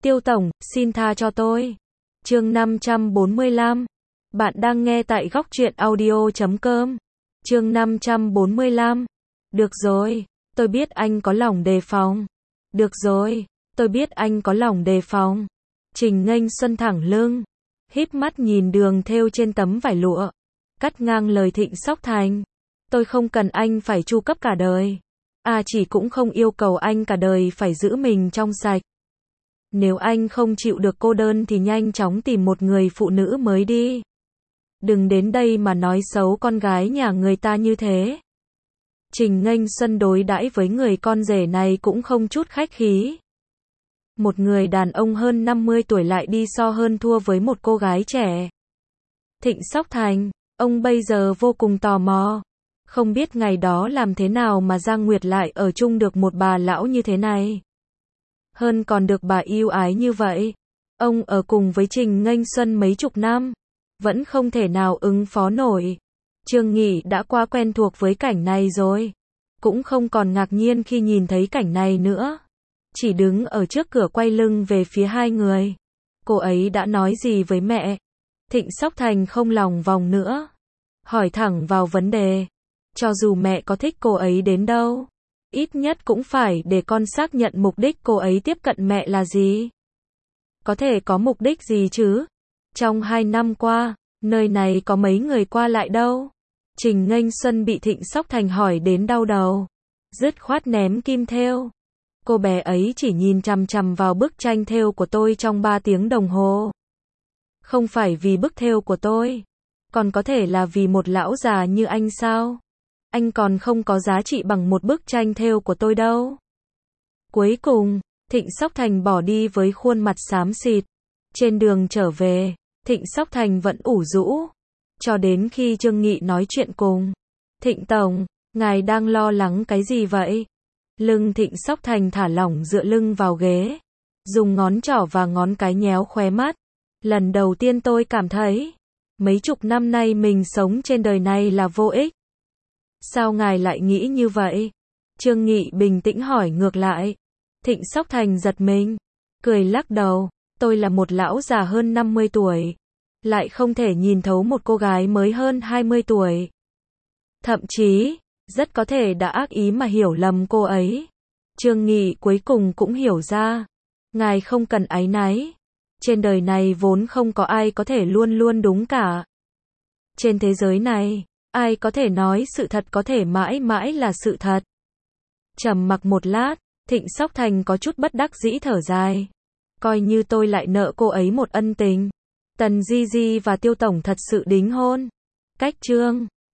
Tiêu tổng, xin tha cho tôi. Chương 545. Bạn đang nghe tại góc truyện audio.com. Chương 545. Được rồi, tôi biết anh có lòng đề phòng. Được rồi, tôi biết anh có lòng đề phòng. Trình Nghênh Xuân thẳng lưng, híp mắt nhìn đường thêu trên tấm vải lụa, cắt ngang lời Thịnh Sóc Thành. Tôi không cần anh phải chu cấp cả đời. Chỉ cũng không yêu cầu anh cả đời phải giữ mình trong sạch. Nếu anh không chịu được cô đơn thì nhanh chóng tìm một người phụ nữ mới đi. Đừng đến đây mà nói xấu con gái nhà người ta như thế. Trình Nghênh Xuân đối đãi với người con rể này cũng không chút khách khí. Một người đàn ông hơn 50 tuổi lại đi so hơn thua với một cô gái trẻ. Thịnh Sóc Thành, ông bây giờ vô cùng tò mò. Không biết ngày đó làm thế nào mà Giang Nguyệt lại ở chung được một bà lão như thế này. Hơn còn được bà yêu ái như vậy. Ông ở cùng với Trình Nghênh Xuân mấy chục năm, vẫn không thể nào ứng phó nổi. Trương Nghị đã quá quen thuộc với cảnh này rồi, cũng không còn ngạc nhiên khi nhìn thấy cảnh này nữa. Chỉ đứng ở trước cửa quay lưng về phía hai người. Cô ấy đã nói gì với mẹ? Thịnh Sóc Thành không lòng vòng nữa, hỏi thẳng vào vấn đề. Cho dù mẹ có thích cô ấy đến đâu, ít nhất cũng phải để con xác nhận mục đích cô ấy tiếp cận mẹ là gì. Có thể có mục đích gì chứ? Trong 2 năm qua, nơi này có mấy người qua lại đâu. Trình Nghênh Xuân bị Thịnh Sóc Thành hỏi đến đau đầu, dứt khoát ném kim thêu. Cô bé ấy chỉ nhìn chằm chằm vào bức tranh thêu của tôi trong 3 tiếng đồng hồ. Không phải vì bức thêu của tôi, còn có thể là vì một lão già như anh sao? Anh còn không có giá trị bằng một bức tranh thêu của tôi đâu. Cuối cùng, Thịnh Sóc Thành bỏ đi với khuôn mặt xám xịt. Trên đường trở về, Thịnh Sóc Thành vẫn ủ rũ. Cho đến khi Trương Nghị nói chuyện cùng. Thịnh tổng, ngài đang lo lắng cái gì vậy? Lưng Thịnh Sóc Thành thả lỏng dựa lưng vào ghế, dùng ngón trỏ và ngón cái nhéo khóe mắt. Lần đầu tiên tôi cảm thấy, mấy chục năm nay mình sống trên đời này là vô ích. Sao ngài lại nghĩ như vậy? Trương Nghị bình tĩnh hỏi ngược lại. Thịnh Sóc Thành giật mình, cười lắc đầu. Tôi là một lão già hơn 50 tuổi, lại không thể nhìn thấu một cô gái mới hơn 20 tuổi. Thậm chí, rất có thể đã ác ý mà hiểu lầm cô ấy. Trương Nghị cuối cùng cũng hiểu ra. Ngài không cần áy náy. Trên đời này vốn không có ai có thể luôn luôn đúng cả. Trên thế giới này, ai có thể nói sự thật có thể mãi mãi là sự thật. Trầm mặc một lát, Thịnh Sóc Thành có chút bất đắc dĩ thở dài. Coi như tôi lại nợ cô ấy một ân tình. Tần Di Di và Tiêu tổng thật sự đính hôn. Cách chương